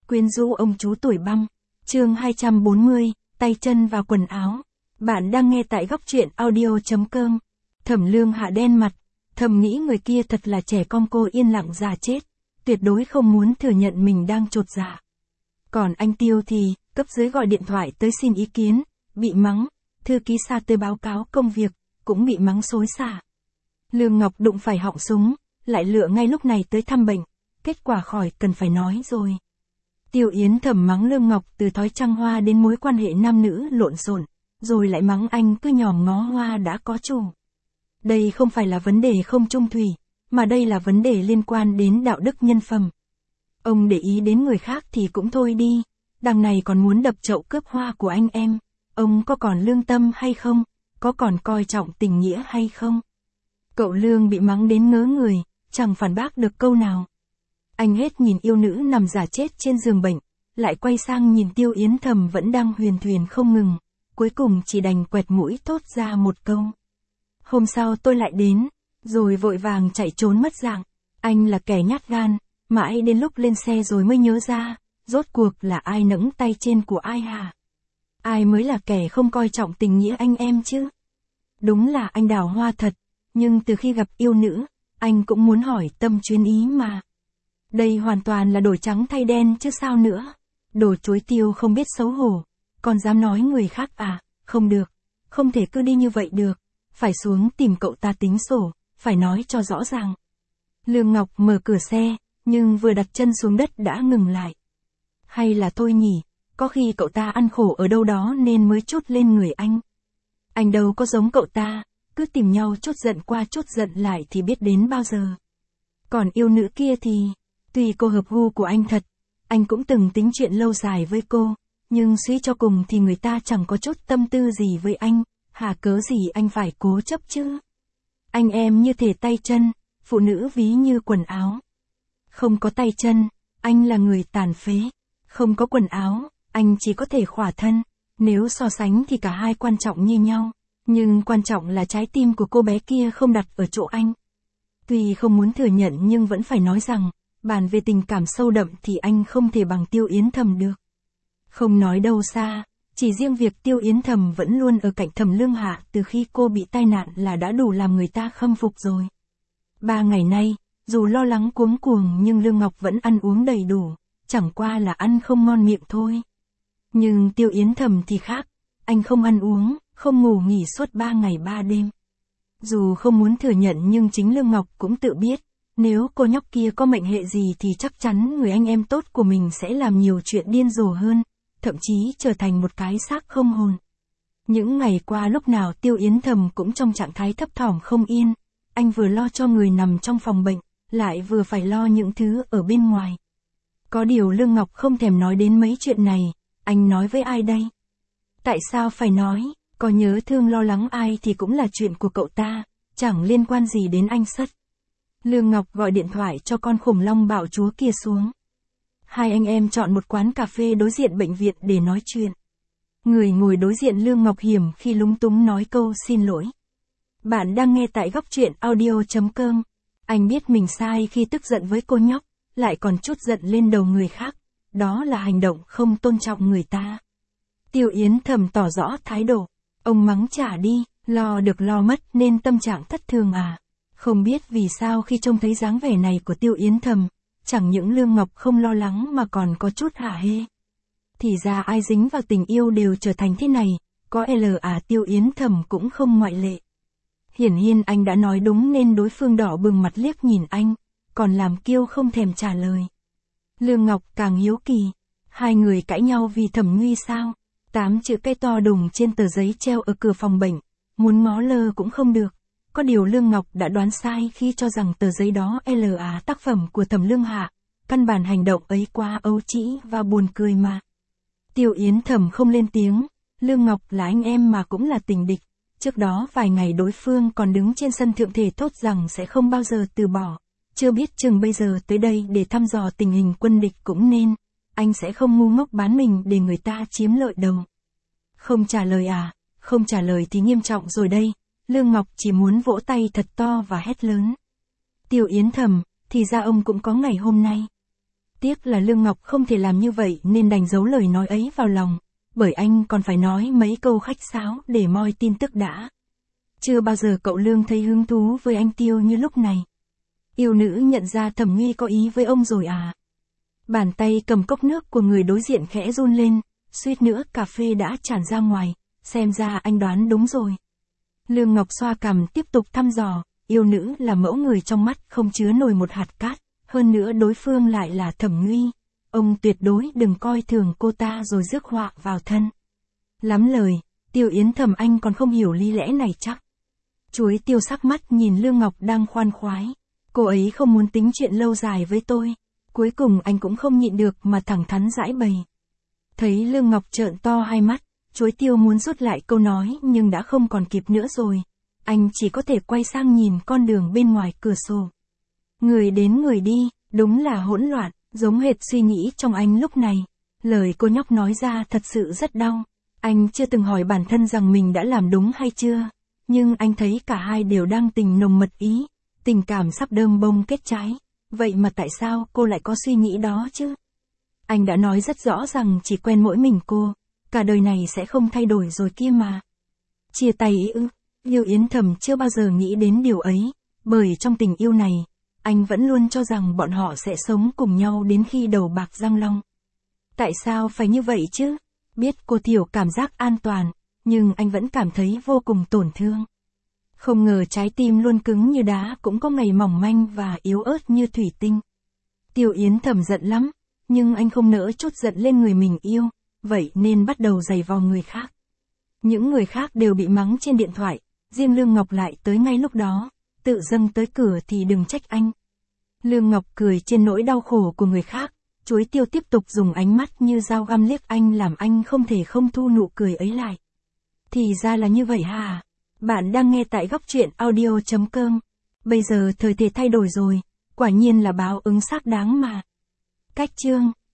Quyến rũ ông chú tuổi băng. Chương 240, tay chân vào quần áo. Bạn đang nghe tại góc truyện audio.com. Thẩm Lương Hạ đen mặt, thầm nghĩ người kia thật là trẻ con, cô yên lặng già chết, tuyệt đối không muốn thừa nhận mình đang chột dạ. Còn anh Tiêu thì, cấp dưới gọi điện thoại tới xin ý kiến, bị mắng, thư ký xa tới báo cáo công việc, cũng bị mắng xối xả. Lương Ngọc đụng phải họng súng, lại lựa ngay lúc này tới thăm bệnh, kết quả khỏi cần phải nói rồi. Tiêu Yến Thẩm mắng Lương Ngọc từ thói trăng hoa đến mối quan hệ nam nữ lộn xộn, rồi lại mắng anh cứ nhòm ngó hoa đã có chủ. Đây không phải là vấn đề không chung thủy, mà đây là vấn đề liên quan đến đạo đức nhân phẩm. Ông để ý đến người khác thì cũng thôi đi, đằng này còn muốn đập chậu cướp hoa của anh em, ông có còn lương tâm hay không, có còn coi trọng tình nghĩa hay không? Cậu Lương bị mắng đến ngớ người, chẳng phản bác được câu nào. Anh hết nhìn yêu nữ nằm giả chết trên giường bệnh, lại quay sang nhìn Tiêu Yến Thẩm vẫn đang huyền thuyền không ngừng, cuối cùng chỉ đành quẹt mũi thốt ra một câu. Hôm sau tôi lại đến, rồi vội vàng chạy trốn mất dạng. Anh là kẻ nhát gan, mãi đến lúc lên xe rồi mới nhớ ra, rốt cuộc là ai nẫng tay trên của ai hả? Ai mới là kẻ không coi trọng tình nghĩa anh em chứ? Đúng là anh đào hoa thật, nhưng từ khi gặp yêu nữ, anh cũng muốn hỏi tâm chuyên ý mà. Đây hoàn toàn là đổi trắng thay đen chứ sao nữa. Đồ chối tiêu không biết xấu hổ, còn dám nói người khác à? Không được, không thể cứ đi như vậy được, phải xuống tìm cậu ta tính sổ, phải nói cho rõ ràng. Lương Ngọc mở cửa xe, nhưng vừa đặt chân xuống đất đã ngừng lại. Hay là thôi nhỉ, có khi cậu ta ăn khổ ở đâu đó nên mới trút lên người anh. Anh đâu có giống cậu ta, cứ tìm nhau trút giận qua trút giận lại thì biết đến bao giờ. Còn yêu nữ kia thì, tuy cô hợp gu của anh thật, anh cũng từng tính chuyện lâu dài với cô, nhưng suy cho cùng thì người ta chẳng có chút tâm tư gì với anh, hả cớ gì anh phải cố chấp chứ. Anh em như thể tay chân, phụ nữ ví như quần áo. Không có tay chân, anh là người tàn phế. Không có quần áo, anh chỉ có thể khỏa thân. Nếu so sánh thì cả hai quan trọng như nhau, nhưng quan trọng là trái tim của cô bé kia không đặt ở chỗ anh. Tuy không muốn thừa nhận nhưng vẫn phải nói rằng, bàn về tình cảm sâu đậm thì anh không thể bằng Tiêu Yến Thẩm được. Không nói đâu xa, chỉ riêng việc Tiêu Yến Thẩm vẫn luôn ở cạnh Thẩm Lương Hạ từ khi cô bị tai nạn là đã đủ làm người ta khâm phục rồi. 3 ngày nay, dù lo lắng cuống cuồng nhưng Lương Ngọc vẫn ăn uống đầy đủ, chẳng qua là ăn không ngon miệng thôi. Nhưng Tiêu Yến Thẩm thì khác, anh không ăn uống, không ngủ nghỉ suốt 3 ngày 3 đêm. Dù không muốn thừa nhận nhưng chính Lương Ngọc cũng tự biết, nếu cô nhóc kia có mệnh hệ gì thì chắc chắn người anh em tốt của mình sẽ làm nhiều chuyện điên rồ hơn, thậm chí trở thành một cái xác không hồn. Những ngày qua lúc nào Tiêu Yến Thẩm cũng trong trạng thái thấp thỏm không yên, anh vừa lo cho người nằm trong phòng bệnh, lại vừa phải lo những thứ ở bên ngoài. Có điều Lương Ngọc không thèm nói đến mấy chuyện này, anh nói với ai đây? Tại sao phải nói, có nhớ thương lo lắng ai thì cũng là chuyện của cậu ta, chẳng liên quan gì đến anh Sất. Lương Ngọc gọi điện thoại cho con khủng long bạo chúa kia xuống. Hai anh em chọn một quán cà phê đối diện bệnh viện để nói chuyện. Người ngồi đối diện Lương Ngọc hiểm khi lúng túng nói câu xin lỗi. Bạn đang nghe tại góc truyện audio.com. Anh biết mình sai khi tức giận với cô nhóc, lại còn trút giận lên đầu người khác. Đó là hành động không tôn trọng người ta. Tiêu Yến Thẩm tỏ rõ thái độ. Ông mắng trả đi, lo được lo mất nên tâm trạng thất thường à. Không biết vì sao khi trông thấy dáng vẻ này của Tiêu Yến Thẩm, chẳng những Lương Ngọc không lo lắng mà còn có chút hả hê. Thì ra ai dính vào tình yêu đều trở thành thế này, có Tiêu Yến Thẩm cũng không ngoại lệ. Hiển nhiên anh đã nói đúng nên đối phương đỏ bừng mặt liếc nhìn anh, còn làm kiêu không thèm trả lời. Lương Ngọc càng hiếu kỳ, hai người cãi nhau vì Thẩm Nguy sao? 8 chữ cái to đùng trên tờ giấy treo ở cửa phòng bệnh, muốn ngó lơ cũng không được. Có điều Lương Ngọc đã đoán sai khi cho rằng tờ giấy đó là tác phẩm của Thẩm Lương Hạ, căn bản hành động ấy quá ấu trĩ và buồn cười mà. Tiêu Yến Thẩm không lên tiếng, Lương Ngọc là anh em mà cũng là tình địch. Trước đó vài ngày đối phương còn đứng trên sân thượng thể thốt rằng sẽ không bao giờ từ bỏ. Chưa biết chừng bây giờ tới đây để thăm dò tình hình quân địch cũng nên. Anh sẽ không ngu ngốc bán mình để người ta chiếm lợi đầu. Không trả lời à? Không trả lời thì nghiêm trọng rồi đây. Lương Ngọc chỉ muốn vỗ tay thật to và hét lớn. Tiêu Yến Thẩm, thì ra ông cũng có ngày hôm nay. Tiếc là Lương Ngọc không thể làm như vậy nên đành giấu lời nói ấy vào lòng, bởi anh còn phải nói mấy câu khách sáo để moi tin tức đã. Chưa bao giờ cậu Lương thấy hứng thú với anh Tiêu như lúc này. Yêu nữ nhận ra Thẩm Nguy có ý với ông rồi à? Bàn tay cầm cốc nước của người đối diện khẽ run lên, suýt nữa cà phê đã tràn ra ngoài, xem ra anh đoán đúng rồi. Lương Ngọc xoa cằm tiếp tục thăm dò, yêu nữ là mẫu người trong mắt không chứa nổi một hạt cát, hơn nữa đối phương lại là Thẩm Nguy. Ông tuyệt đối đừng coi thường cô ta rồi rước họa vào thân. Lắm lời, Tiêu Yến Thầm anh còn không hiểu lý lẽ này chắc. Chuối Tiêu sắc mắt nhìn Lương Ngọc đang khoan khoái. Cô ấy không muốn tính chuyện lâu dài với tôi. Cuối cùng anh cũng không nhịn được mà thẳng thắn giải bày. Thấy Lương Ngọc trợn to hai mắt, Chuối Tiêu muốn rút lại câu nói nhưng đã không còn kịp nữa rồi. Anh chỉ có thể quay sang nhìn con đường bên ngoài cửa sổ. Người đến người đi, đúng là hỗn loạn, giống hệt suy nghĩ trong anh lúc này. Lời cô nhóc nói ra thật sự rất đau. Anh chưa từng hỏi bản thân rằng mình đã làm đúng hay chưa. Nhưng anh thấy cả hai đều đang tình nồng mật ý. Tình cảm sắp đơm bông kết trái. Vậy mà tại sao cô lại có suy nghĩ đó chứ? Anh đã nói rất rõ rằng chỉ quen mỗi mình cô. Cả đời này sẽ không thay đổi rồi kia mà. Chia tay ư? Tiêu Yến Thầm chưa bao giờ nghĩ đến điều ấy. Bởi trong tình yêu này, anh vẫn luôn cho rằng bọn họ sẽ sống cùng nhau đến khi đầu bạc răng long. Tại sao phải như vậy chứ? Biết cô Thiểu cảm giác an toàn, nhưng anh vẫn cảm thấy vô cùng tổn thương. Không ngờ trái tim luôn cứng như đá cũng có ngày mỏng manh và yếu ớt như thủy tinh. Tiêu Yến Thầm giận lắm, nhưng anh không nỡ trút giận lên người mình yêu, vậy nên bắt đầu giày vò người khác. Những người khác đều bị mắng trên điện thoại, riêng Lương Ngọc lại tới ngay lúc đó, tự dâng tới cửa thì đừng trách anh. Lương Ngọc cười trên nỗi đau khổ của người khác, Chuối Tiêu tiếp tục dùng ánh mắt như dao găm liếc anh làm anh không thể không thu nụ cười ấy lại. Thì ra là như vậy hả? Bạn đang nghe tại góc truyện audio.com. Bây giờ thời tiết thay đổi rồi, quả nhiên là báo ứng xác đáng mà. Cách chương